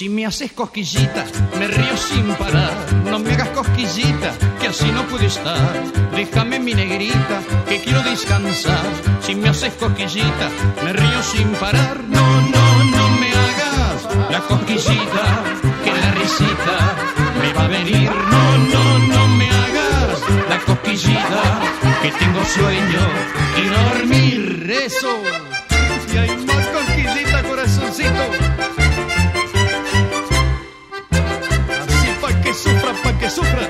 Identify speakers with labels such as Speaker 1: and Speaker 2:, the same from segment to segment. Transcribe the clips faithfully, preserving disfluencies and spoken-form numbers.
Speaker 1: Si me haces cosquillita, me río sin parar. No me hagas cosquillita, que así no puedo estar. Déjame mi negrita, que quiero descansar. Si me haces cosquillita, me río sin parar. No, no, no me hagas la cosquillita, que la risita me va a venir. No, no, no me hagas la cosquillita, que tengo sueño y dormir. Eso. Y hay más cosquillita, corazoncito. Así pa' que sufra, pa' que sufra.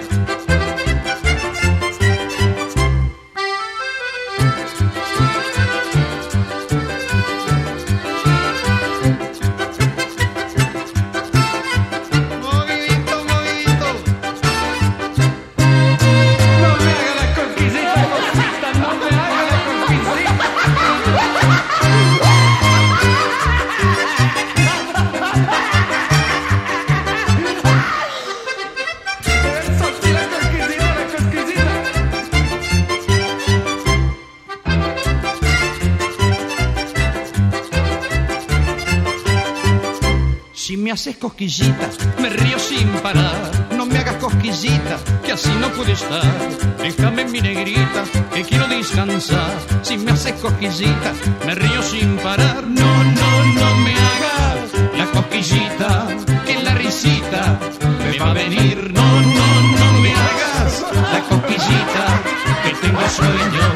Speaker 1: Si me haces cosquillita, me río sin parar. No me hagas cosquillita, que así no puedo estar. Déjame mi negrita, que quiero descansar. Si me haces cosquillita, me río sin parar. No, no, no me hagas la cosquillita, que la risita me va a venir. No, no, no me hagas la cosquillita, que tengo sueño